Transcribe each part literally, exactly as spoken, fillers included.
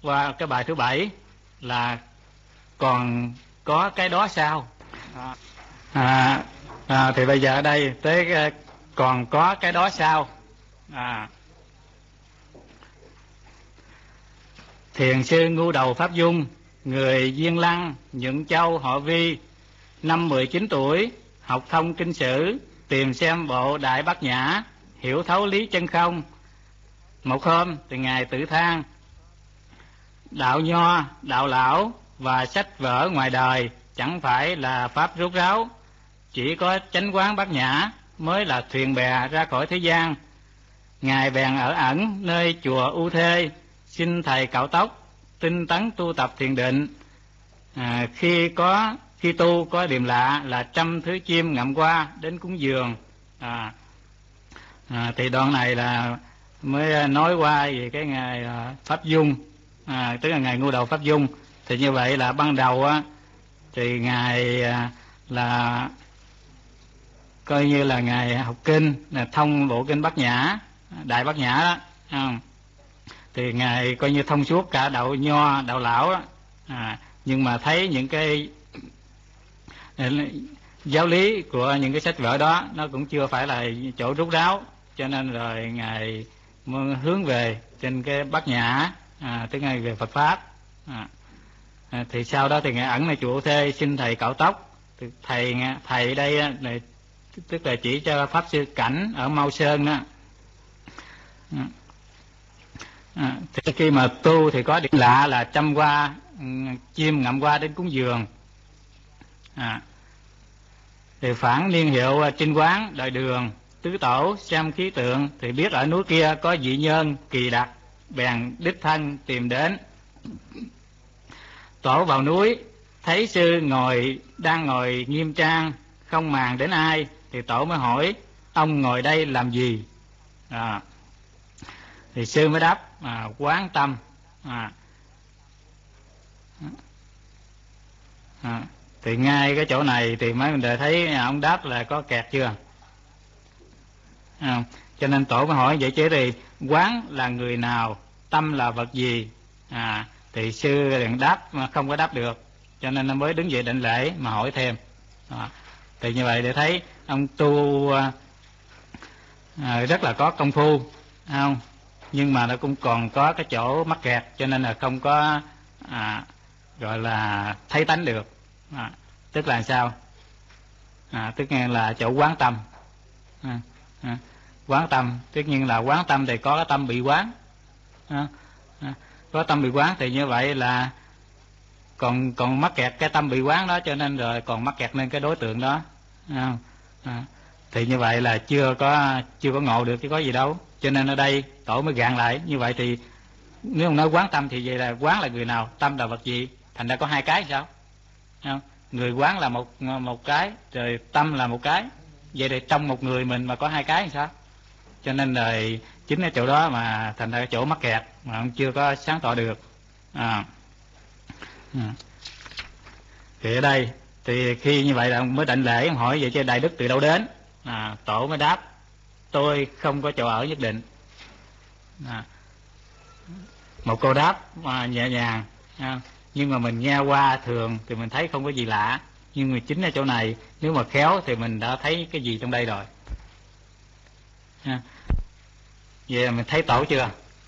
qua cái bài thứ bảy là còn có cái đó sao. À, à, thì bây giờ ở đây tới còn có cái đó sao. À, thiền sư Ngu Đầu Pháp Dung, người Diên Lăng, Nhuận Châu, họ Vi, năm mười chín tuổi, học thông kinh sử, tìm xem bộ Đại Bát Nhã, hiểu thấu lý chân không. Một hôm thì ngài tự than: đạo nho, đạo lão và sách vở ngoài đời chẳng phải là pháp rốt ráo, chỉ có chánh quán bát nhã mới là thuyền bè ra khỏi thế gian. Ngài bèn ở ẩn nơi chùa U Thê, xin thầy cạo tóc, tinh tấn tu tập thiền định. À, khi có khi tu có điềm lạ là trăm thứ chim ngậm qua đến cúng dường. À, à, thì đoạn này là mới nói qua về cái ngày Pháp Dung, à, tức là ngày Ngu Đầu Pháp Dung. Thì như vậy là ban đầu á thì ngài là coi như là ngài học kinh, là thông bộ kinh Bát Nhã, Đại Bát Nhã đó. À, thì ngài coi như thông suốt cả đạo nho, đạo lão đó. À, nhưng mà thấy những cái giáo lý của những cái sách vở đó nó cũng chưa phải là chỗ rút ráo, cho nên rồi ngài hướng về trên cái Bát Nhã, à, tức là về Phật pháp. À, à, thì sau đó thì ngài ẩn là chùa Thê, xin thầy cạo tóc. Thì thầy thầy đây là, tức là chỉ cho pháp sư Cảnh ở Mao Sơn đó. À, à, thì khi mà tu thì có điểm lạ là trăm qua chim ngậm qua đến cúng dường. À, thì phản niên hiệu Trinh Quán đời Đường tứ tổ xem khí tượng thì biết ở núi kia có vị nhân kỳ đặc, bèn đích thân tìm đến. Tổ vào núi thấy sư ngồi đang ngồi nghiêm trang, không màng đến ai, thì tổ mới hỏi: ông ngồi đây làm gì? À, thì sư mới đáp: à, quán tâm. À, à, thì ngay cái chỗ này thì mấy mình thấy ông đáp là có kẹt chưa. À, cho nên tổ mới hỏi vậy chứ thì quán là người nào, tâm là vật gì? À, thì sư liền đáp mà không có đáp được, cho nên nó mới đứng dậy định lễ mà hỏi thêm. À, thì như vậy để thấy ông tu à, rất là có công phu, không? Nhưng mà nó cũng còn có cái chỗ mắc kẹt, cho nên là không có à, gọi là thấy tánh được. À, tức là sao? À, tức là chỗ quán tâm. À, à, quán tâm, tất nhiên là quán tâm thì có cái tâm bị quán. À, à, có tâm bị quán thì như vậy là còn còn mắc kẹt cái tâm bị quán đó, cho nên rồi còn mắc kẹt lên cái đối tượng đó. À, à, thì như vậy là chưa có chưa có ngộ được chứ có gì đâu. Cho nên ở đây tổ mới gạn lại như vậy. Thì nếu ông nói quán tâm thì vậy là quán là người nào, tâm là vật gì? Thành ra có hai cái sao? Không? Người quán là một một cái, rồi tâm là một cái. Vậy thì trong một người mình mà có hai cái thì sao? Cho nên là chính cái chỗ đó mà thành ra cái chỗ mắc kẹt mà ông chưa có sáng tỏ được. À, à. Thì ở đây thì khi như vậy là ông mới định lễ, ông hỏi vậy chứ đại đức từ đâu đến? À, tổ mới đáp: tôi không có chỗ ở nhất định. À, một câu đáp mà nhẹ nhàng, à, nhưng mà mình nghe qua thường thì mình thấy không có gì lạ, nhưng mà chính ở chỗ này nếu mà khéo thì mình đã thấy cái gì trong đây rồi. À, vậy là mình thấy tổ chưa?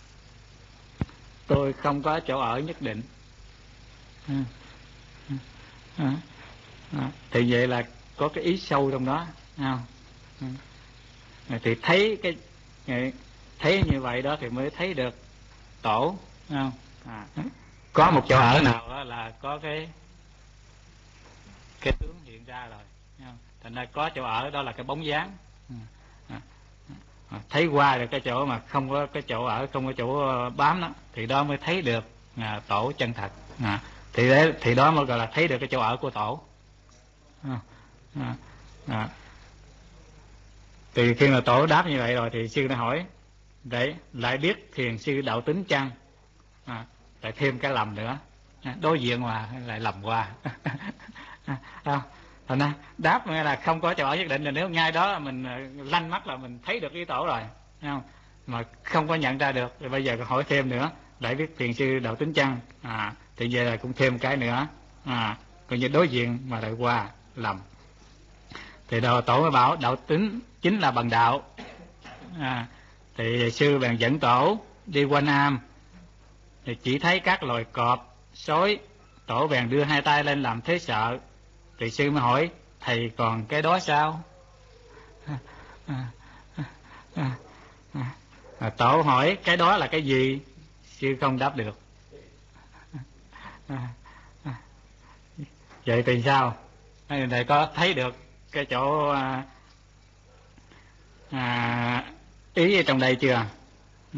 Tôi không có chỗ ở nhất định. À, à, à, thì vậy là có cái ý sâu trong đó, không? À, thì thấy cái thấy như vậy đó thì mới thấy được tổ, không? À, có một chỗ ở nào đó là có cái cái tướng hiện ra rồi, không? Thành ra có chỗ ở đó là cái bóng dáng. À, à, thấy qua được cái chỗ mà không có cái chỗ ở, không có chỗ bám đó, thì đó mới thấy được à, tổ chân thật. À, thì đấy, thì đó mới gọi là thấy được cái chỗ ở của tổ. À, à, à. Thì khi mà tổ đáp như vậy rồi thì sư đã hỏi: đấy lại biết thiền sư đạo tính chăng? À, lại thêm cái lầm nữa, à, đối diện mà lại lầm qua. À, thành ra đáp nghe là không có chỗ ở nhất định, là nếu ngay đó mình lanh mắt là mình thấy được ý tổ rồi, thấy không? Mà không có nhận ra được, rồi bây giờ hỏi thêm nữa đại viết thiền sư Đạo Tính Chăng, à, thì giờ là cũng thêm cái nữa, à, coi như đối diện mà lại qua lầm. Thì đầu tổ mới bảo đạo tính chính là bằng đạo, à, thì sư bèn dẫn tổ đi quanh am, thì chỉ thấy các loài cọp, sói. Tổ bèn đưa hai tay lên làm thế sợ. Thì sư mới hỏi thầy còn cái đó sao? À, à, à, à, à, tổ hỏi cái đó là cái gì? Sư không đáp được. À, à, vậy thì sao? Thầy có thấy được cái chỗ à, à, ý ở trong đây chưa? Ừ.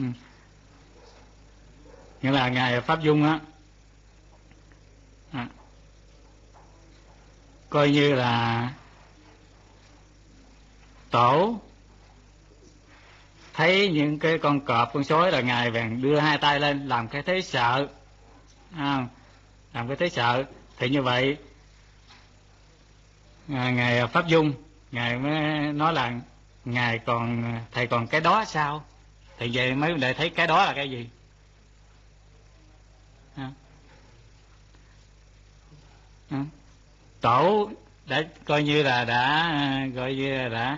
Nghĩa là ngài Pháp Dung á, à, coi như là tổ thấy những cái con cọp con sói là ngài bèn đưa hai tay lên làm cái thế sợ, à, làm cái thế sợ. Thì như vậy à, ngài Pháp Dung ngài mới nói là ngài còn thầy còn cái đó sao? Thì vậy mấy đệ thấy cái đó là cái gì? À. À. Tổ đã coi như là đã gọi như là đã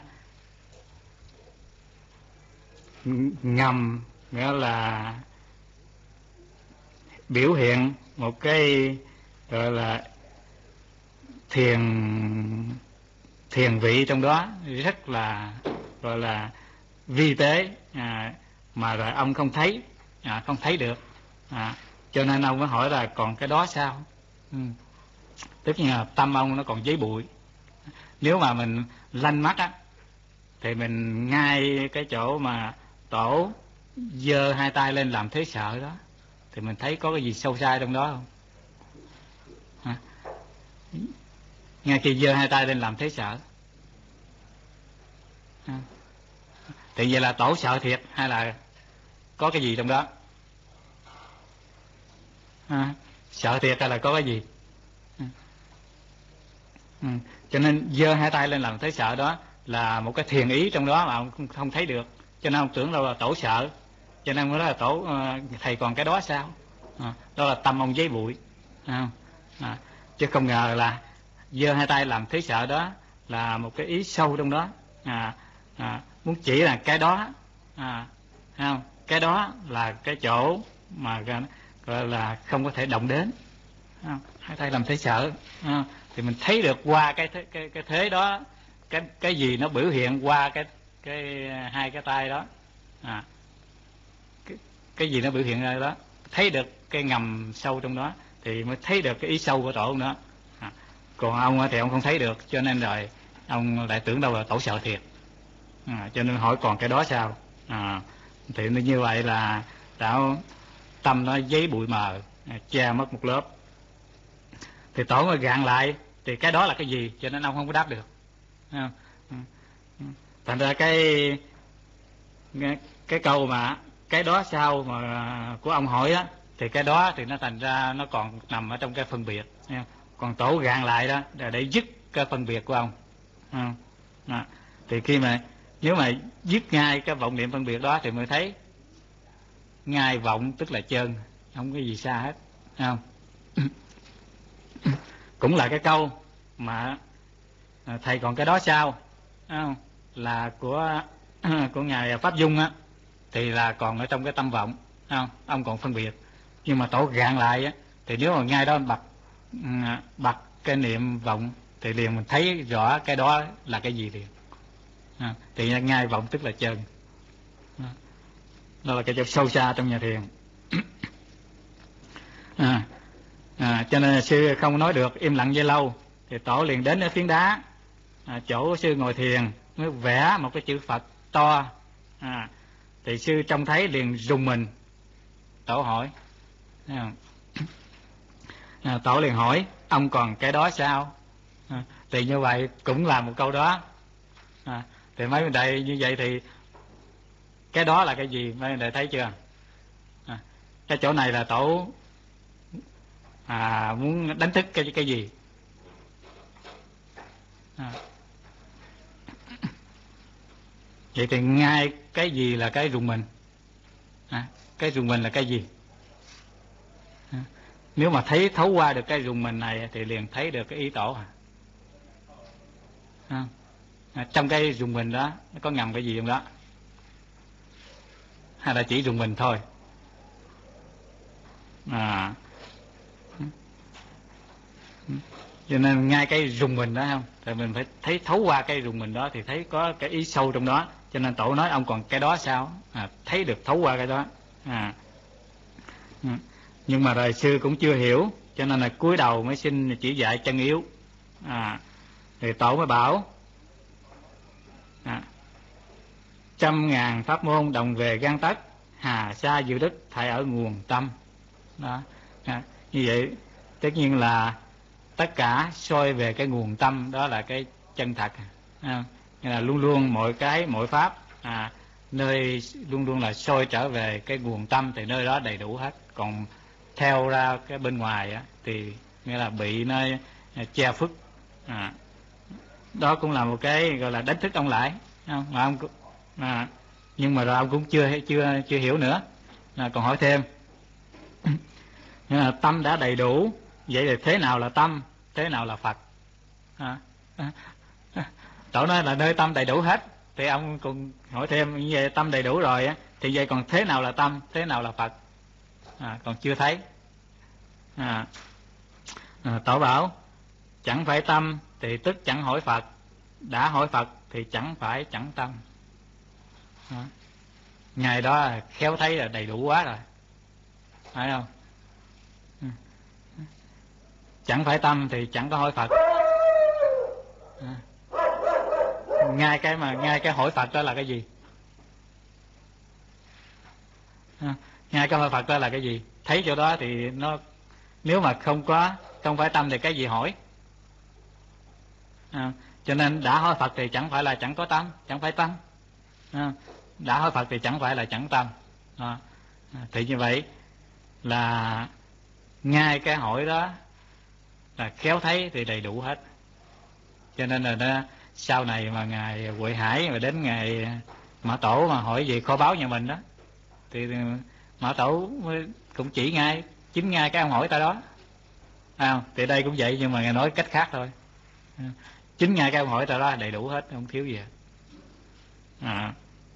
ngầm, nghĩa là biểu hiện một cái gọi là thiền thiền vị trong đó rất là gọi là vi tế, à, mà rồi ông không thấy, à, không thấy được, à, cho nên ông mới hỏi là còn cái đó sao? Ừ. Tức là tâm ông nó còn giấy bụi. Nếu mà mình lanh mắt á thì mình ngay cái chỗ mà tổ giơ hai tay lên làm thế sợ đó thì mình thấy có cái gì sâu xa trong đó không? Hả? Ngay khi giơ hai tay lên làm thế sợ, à, thì vậy là tổ sợ thiệt hay là có cái gì trong đó? À, sợ thiệt hay là có cái gì? À. Ừ. Cho nên giơ hai tay lên làm thế sợ đó là một cái thiền ý trong đó mà ông không, không thấy được, cho nên ông tưởng đâu là tổ sợ, cho nên mới nói là tổ uh, thầy còn cái đó sao? À, đó là tâm ông giấy bụi, à, à, chứ không ngờ là giơ hai tay làm thế sợ đó là một cái ý sâu trong đó, à, à, muốn chỉ là cái đó, à, không, cái đó là cái chỗ mà gọi là không có thể động đến, à, hai tay làm thế sợ, à, thì mình thấy được qua cái thế, cái cái thế đó, cái cái gì nó biểu hiện qua cái cái hai cái tay đó, à, cái, cái gì nó biểu hiện ra đó, thấy được cái ngầm sâu trong đó thì mới thấy được cái ý sâu của tổ đó, à, còn ông thì ông không thấy được, cho nên rồi ông lại tưởng đâu là tổ sợ thiệt, à, cho nên hỏi còn cái đó sao, à, thì như vậy là đạo tâm nó giấy bụi mờ, à, che mất một lớp. Thì tổ mới gạn lại thì cái đó là cái gì, cho nên ông không có đáp được. Thành ra cái cái câu mà cái đó sao mà của ông hỏi á, thì cái đó thì nó thành ra nó còn nằm ở trong cái phân biệt, còn tổ gạn lại đó là để dứt cái phân biệt của ông. À, thì khi mà nếu mà dứt ngay cái vọng niệm phân biệt đó thì mới thấy ngay vọng tức là chân, không có gì xa hết, không? Cũng là cái câu mà thầy còn cái đó sao, không? Là của của ngài Pháp Dung á, thì là còn ở trong cái tâm vọng, không? Ông còn phân biệt, nhưng mà tổ gạn lại á, thì nếu mà ngay đó bật bật cái niệm vọng thì liền mình thấy rõ cái đó là cái gì liền, à, thì ngay vọng tức là chân, đó là cái chỗ sâu xa trong nhà thiền. À, à, cho nên sư không nói được, im lặng dây lâu, thì tổ liền đến ở phiến đá, à, chỗ sư ngồi thiền mới vẽ một cái chữ Phật to, à, thì sư trông thấy liền rùng mình. Tổ hỏi, à, tổ liền hỏi ông còn cái đó sao, à, thì như vậy cũng là một câu đó, à, thì mấy người đây như vậy thì cái đó là cái gì mấy người đây thấy chưa, à, cái chỗ này là tổ à, muốn đánh thức cái cái gì, à, vậy thì ngay cái gì là cái rùng mình, à, cái rùng mình là cái gì, Nếu mà thấy thấu qua được cái rùng mình này thì liền thấy được cái ý tổ. À. À, trong cái rùng mình đó nó có ngầm cái gì trong đó, hay là chỉ rùng mình thôi? À, cho nên ngay cái rùng mình đó không, thì mình phải thấy thấu qua cái rùng mình đó thì thấy có cái ý sâu trong đó. Cho nên tổ nói ông còn cái đó sao? À, thấy được thấu qua cái đó. À. Nhưng mà rồi sư cũng chưa hiểu, cho nên là cúi đầu mới xin chỉ dạy chân yếu. À, thì tổ mới bảo à, trăm ngàn pháp môn đồng về gan tất, hà sa dự đức thảy ở nguồn tâm. Đó. À, như vậy tất nhiên là tất cả soi về cái nguồn tâm, đó là cái chân thật. À, như là luôn luôn mọi cái mọi pháp à, nơi luôn luôn là soi trở về cái nguồn tâm thì nơi đó đầy đủ hết. Còn theo ra cái bên ngoài á, thì nghĩa là bị nó che phức. À, đó cũng là một cái gọi là đánh thức ông lại, không? Mà ông à, nhưng mà rồi ông cũng chưa chưa chưa hiểu nữa, à, còn hỏi thêm. À, tâm đã đầy đủ, vậy thì thế nào là tâm, thế nào là Phật? À, à, à, tổ nói là nơi tâm đầy đủ hết, thì ông cũng hỏi thêm như vậy, tâm đầy đủ rồi á, thì vậy còn thế nào là tâm, thế nào là Phật? À, còn chưa thấy. À, à, tổ bảo chẳng phải tâm thì tức chẳng hỏi Phật, đã hỏi Phật thì chẳng phải chẳng tâm. À, ngày đó khéo thấy là đầy đủ quá rồi, phải không? Chẳng phải tâm thì chẳng có hỏi Phật. À, ngay cái mà ngay cái hỏi Phật đó là cái gì? À, ngay cái hỏi Phật đó là cái gì? Thấy chỗ đó thì nó, nếu mà không có không phải tâm thì cái gì hỏi? À, cho nên đã hỏi Phật thì chẳng phải là chẳng có tâm, chẳng phải tâm. À, đã hỏi Phật thì chẳng phải là chẳng tâm. À, thì như vậy là ngay cái hỏi đó là khéo thấy thì đầy đủ hết. Cho nên là nó, sau này mà ngài Huệ Hải mà đến ngày Mã Tổ mà hỏi về kho báu nhà mình đó, thì Mã Tổ cũng chỉ ngay chính ngay cái ông hỏi ta đó. À, thì đây cũng vậy, nhưng mà ngài nói cách khác thôi. Chính ngay cái ông hỏi ta đó đầy đủ hết, không thiếu gì. À.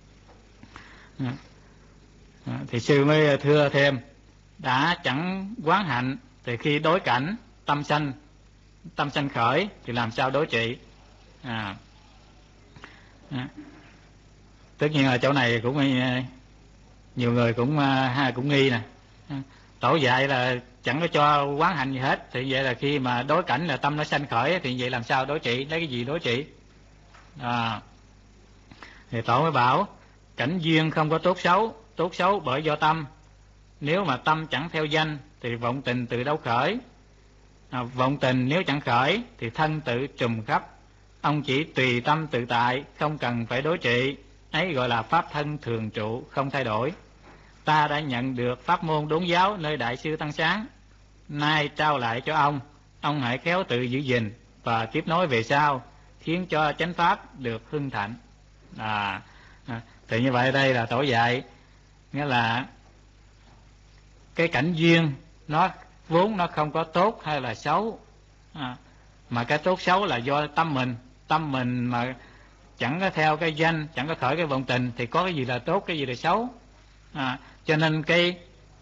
À, thì sư mới thưa thêm, đã chẳng quán hạnh thì khi đối cảnh tâm sanh tâm sanh khởi thì làm sao đối trị? À, à, tất nhiên là chỗ này cũng nhiều người cũng ha cũng nghi nè. Tổ dạy là chẳng có cho quán hạnh gì hết, thì vậy là khi mà đối cảnh là tâm nó sanh khởi thì vậy làm sao đối trị, lấy cái gì đối trị? À, thì tổ mới bảo cảnh duyên không có tốt xấu, tốt xấu bởi do tâm. Nếu mà tâm chẳng theo danh thì vọng tình từ đâu khởi? À, vọng tình nếu chẳng khởi thì thân tự trùm khắp. Ông chỉ tùy tâm tự tại, không cần phải đối trị, ấy gọi là pháp thân thường trụ, không thay đổi. Ta đã nhận được pháp môn đốn giáo nơi đại sư Tăng Sáng, nay trao lại cho ông, ông hãy khéo tự giữ gìn và tiếp nối về sau, khiến cho chánh pháp được hưng thịnh. À, à, thì như vậy đây là tổ dạy, nghĩa là cái cảnh duyên nó vốn nó không có tốt hay là xấu, à, mà cái tốt xấu là do tâm mình. Tâm mình mà chẳng có theo cái danh, chẳng có khởi cái vọng tình thì có cái gì là tốt, cái gì là xấu. À, cho nên cái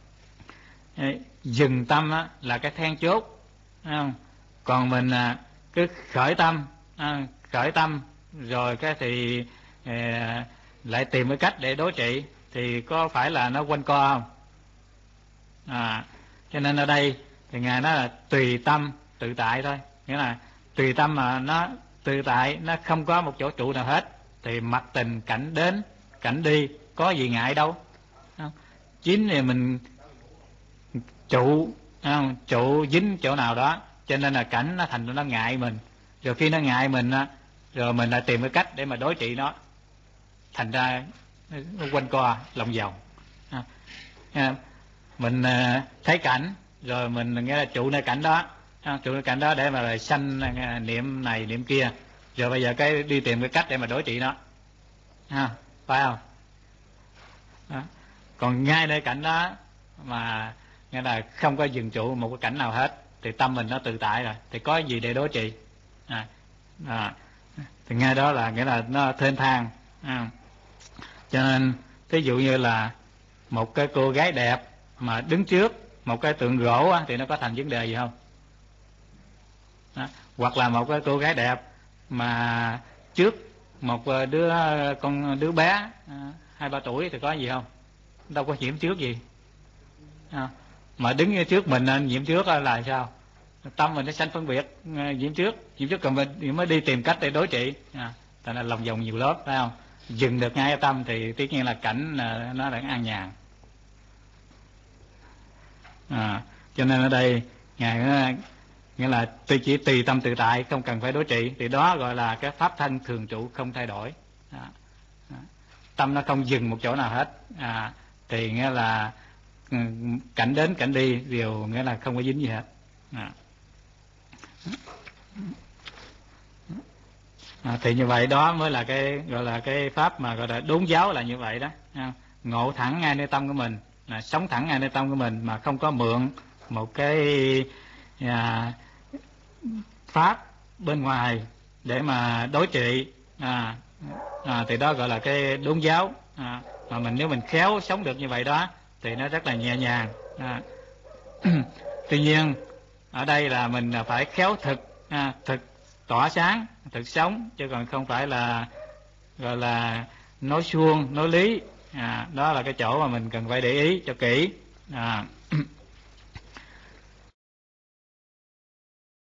dừng tâm á, là cái then chốt, không? Còn mình à, cứ khởi tâm, à, khởi tâm rồi cái thì à, lại tìm cái cách để đối trị thì có phải là nó quanh co không? À, cho nên ở đây thì ngài nói là tùy tâm tự tại thôi, nghĩa là tùy tâm mà nó tự tại, nó không có một chỗ trụ nào hết, thì mặc tình cảnh đến cảnh đi có gì ngại đâu. Không? Chính thì mình trụ, không? Trụ dính chỗ nào đó, cho nên là cảnh nó thành nó ngại mình, rồi khi nó ngại mình rồi mình lại tìm cái cách để mà đối trị nó, thành ra nó quanh co lòng vòng. Mình thấy cảnh rồi mình nghe là trụ nơi cảnh đó, trụ nơi cảnh đó để mà rồi sanh niệm này niệm kia, rồi bây giờ cái đi tìm cái cách để mà đối trị nó, ha, phải không? Đó. Còn ngay nơi cảnh đó mà nghĩa là không có dừng trụ một cái cảnh nào hết, thì tâm mình nó tự tại rồi, thì có gì để đối trị. À, à, thì ngay đó là nghĩa là nó thênh thang. À, cho nên ví dụ như là một cái cô gái đẹp mà đứng trước một cái tượng gỗ á, thì nó có thành vấn đề gì không? Đó. Hoặc là một cái cô gái đẹp mà trước một đứa con đứa bé hai ba tuổi thì có gì không? Đâu có nhiễm trước gì. À, mà đứng trước mình nhiễm trước là sao? Tâm mình nó sanh phân biệt nhiễm trước, nhiễm trước, còn mình mới đi tìm cách để đối trị. À, tại là lòng vòng nhiều lớp, phải không? Dừng được ngay ở tâm thì tất nhiên là cảnh nó đã an nhàn. À, cho nên ở đây ngài nghĩa là tôi chỉ tùy tâm tự tại, không cần phải đối trị, thì đó gọi là cái pháp thân thường trụ không thay đổi. À, à, tâm nó không dừng một chỗ nào hết. À, thì nghĩa là cảnh đến cảnh đi đều nghĩa là không có dính gì hết. À. À, thì như vậy đó mới là cái gọi là cái pháp mà gọi là đốn giáo là như vậy đó. À, ngộ thẳng ngay nơi tâm của mình, là sống thẳng ngay nơi tâm của mình mà không có mượn một cái à, pháp bên ngoài để mà đối trị. À, à, thì đó gọi là cái đốn giáo. À, mà mình nếu mình khéo sống được như vậy đó thì nó rất là nhẹ nhàng. À. Tuy nhiên ở đây là mình phải khéo thực, à, thực tỏa sáng, thực sống, chứ còn không phải là gọi là nói suông, nói lý. À, đó là cái chỗ mà mình cần phải để ý cho kỹ. À.